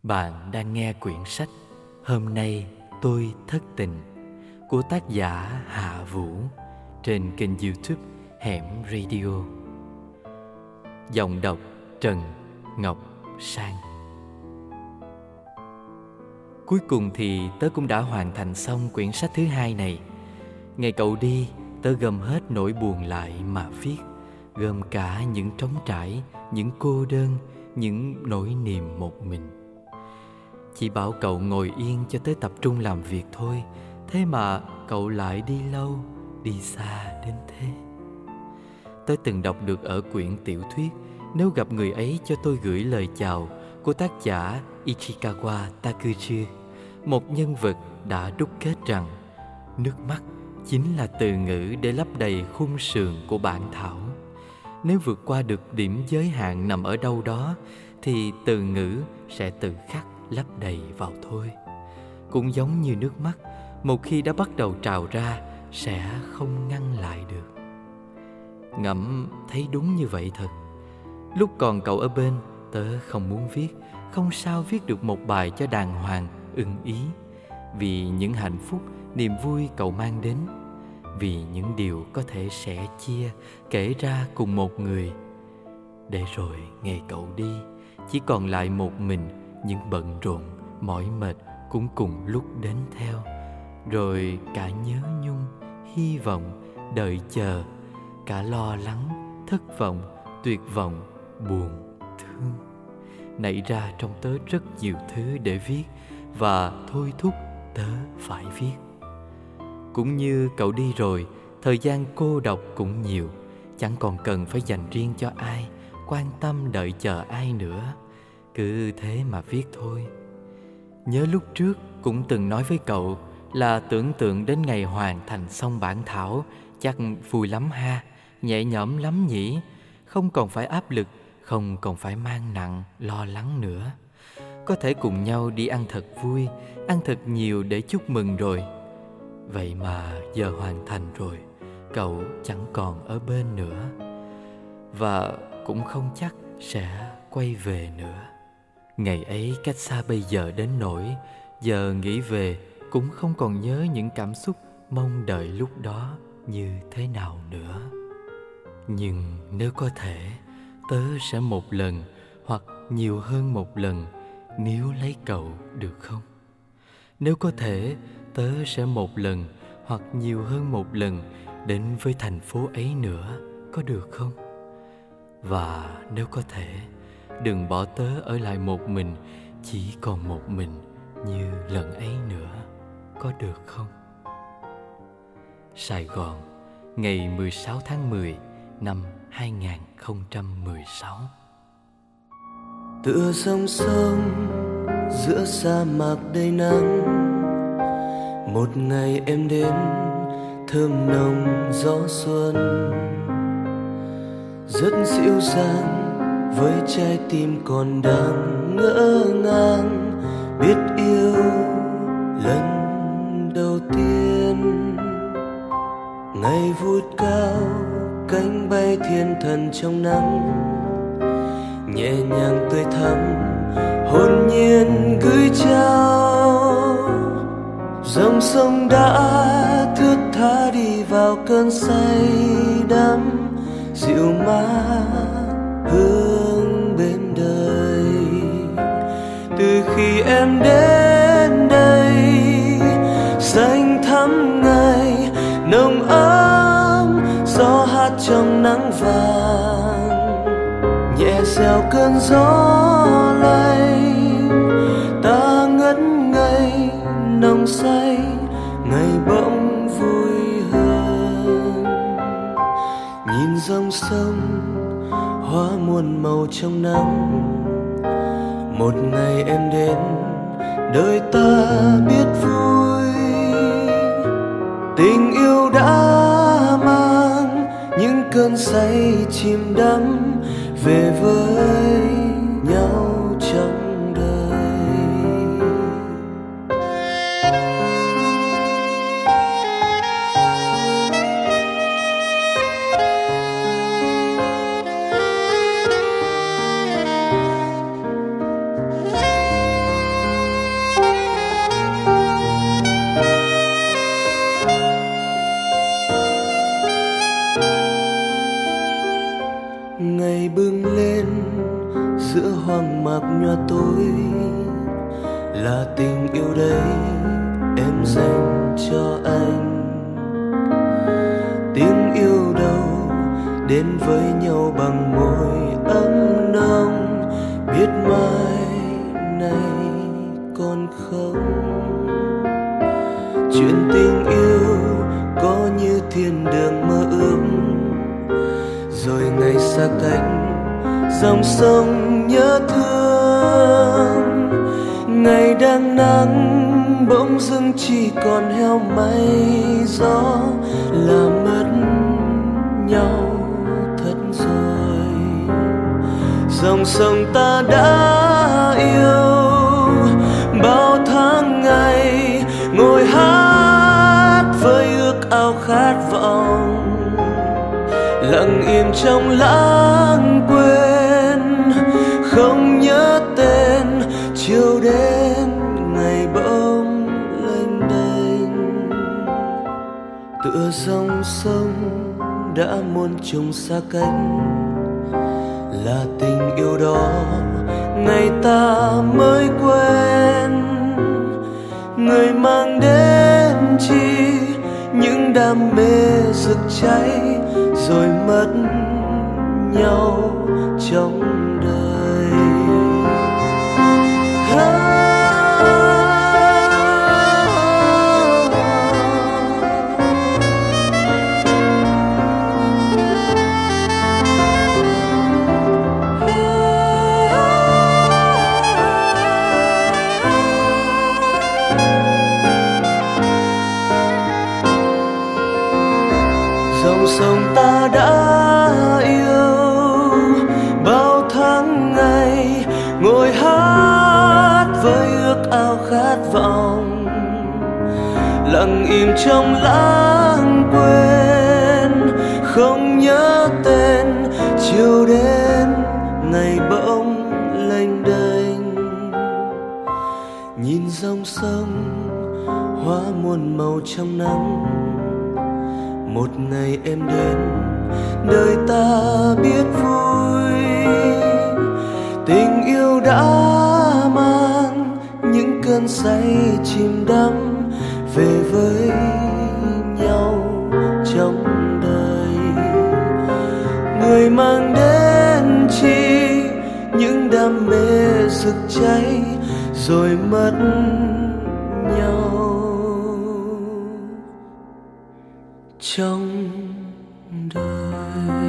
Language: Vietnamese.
Bạn đang nghe quyển sách Hôm nay tôi thất tình của tác giả Hạ Vũ trên kênh YouTube Hẻm Radio. Giọng đọc Trần Ngọc Sang. Cuối cùng thì tớ cũng đã hoàn thành xong quyển sách thứ hai này. Ngày cậu đi, tớ gom hết nỗi buồn lại mà viết, gom cả những trống trải, những cô đơn, những nỗi niềm một mình. Chỉ bảo cậu ngồi yên cho tới tập trung làm việc thôi, thế mà cậu lại đi lâu, đi xa đến thế. Tớ từng đọc được ở quyển tiểu thuyết Nếu gặp người ấy cho tôi gửi lời chào của tác giả Ichikawa Takuchi, một nhân vật đã đúc kết rằng nước mắt chính là từ ngữ để lấp đầy khung sườn của bản thảo. Nếu vượt qua được điểm giới hạn nằm ở đâu đó thì từ ngữ sẽ tự khắc lấp đầy vào thôi. Cũng giống như nước mắt, một khi đã bắt đầu trào ra sẽ không ngăn lại được. Ngẫm thấy đúng như vậy thật. Lúc còn cậu ở bên, tớ không muốn viết, không sao viết được một bài cho đàng hoàng, ưng ý. Vì những hạnh phúc, niềm vui cậu mang đến, vì những điều có thể sẻ chia, kể ra cùng một người. Để rồi ngày cậu đi, chỉ còn lại một mình, những bận rộn, mỏi mệt cũng cùng lúc đến theo. Rồi cả nhớ nhung, hy vọng, đợi chờ, cả lo lắng, thất vọng, tuyệt vọng, buồn, thương. Nảy ra trong tớ rất nhiều thứ để viết và thôi thúc tớ phải viết. Cũng như cậu đi rồi, thời gian cô độc cũng nhiều, chẳng còn cần phải dành riêng cho ai, quan tâm đợi chờ ai nữa. Cứ thế mà viết thôi. Nhớ lúc trước cũng từng nói với cậu là tưởng tượng đến ngày hoàn thành xong bản thảo chắc vui lắm ha, nhẹ nhõm lắm nhỉ. Không còn phải áp lực, không còn phải mang nặng, lo lắng nữa. Có thể cùng nhau đi ăn thật vui, ăn thật nhiều để chúc mừng rồi. Vậy mà giờ hoàn thành rồi, cậu chẳng còn ở bên nữa, và cũng không chắc sẽ quay về nữa. Ngày ấy cách xa bây giờ đến nỗi giờ nghĩ về cũng không còn nhớ những cảm xúc mong đợi lúc đó như thế nào nữa. Nhưng nếu có thể, tớ sẽ một lần hoặc nhiều hơn một lần níu lấy cậu được không? Nếu có thể, tớ sẽ một lần hoặc nhiều hơn một lần đến với thành phố ấy nữa, có được không? Và nếu có thể, đừng bỏ tớ ở lại một mình, chỉ còn một mình như lần ấy nữa, có được không? Sài Gòn, ngày 16 tháng 10 năm 2016. Tựa dòng sông giữa sa mạc đầy nắng, một ngày em đến thơm nồng gió xuân, rất dịu dàng với trái tim còn đang ngỡ ngàng, biết yêu lần đầu tiên. Ngày vút cao cánh bay thiên thần trong nắng, nhẹ nhàng tươi thắm hồn nhiên gửi trao. Dòng sông đã thướt tha đi vào cơn say đắm, dịu mát hướng bên đời. Từ khi em đến đây, xanh thắm ngày nồng ấm, gió hát trong nắng vàng, nhẹ dẻo cơn gió lay. Ta ngất ngây nồng say, ngày bỗng vui hơn. Nhìn dòng sông hoa muôn màu trong nắng, một ngày em đến đời ta biết vui. Tình yêu đã mang những cơn say chìm đắm về với nhau trong đời. bừng lên giữa hoang mạc nhòa tối, là tình yêu đấy em dành cho anh. Tiếng yêu đâu đến với nhau bằng môi ấm nồng, biết mai này còn không. Chuyện tình yêu có như thiên đường mơ ước, rồi ngày xa cách dòng sông nhớ thương. Ngày đang nắng bỗng dưng chỉ còn heo may gió, là mất nhau thật rồi. Dòng sông ta đã yêu bao tháng ngày, ngồi hát với ước ao khát vọng, lặng im trong lãng quên không nhớ tên. Chiều đến ngày bỗng lênh đênh, tựa dòng sông đã muôn trùng xa cách, là tình yêu đó ngày ta mới quen. Người mang đến chi những đam mê rực cháy, rồi mất nhau trong đời. Dòng sông ta đã yêu bao tháng ngày, ngồi hát với ước ao khát vọng, lặng im trong lãng quên không nhớ tên. Chiều đến ngày bỗng lênh đênh, nhìn dòng sông hóa muôn màu trong nắng. Một ngày em đến đời ta biết vui, tình yêu đã mang những cơn say chìm đắm về với nhau trong đời. Người mang đến chi những đam mê rực cháy, rồi mất nhau trong đời.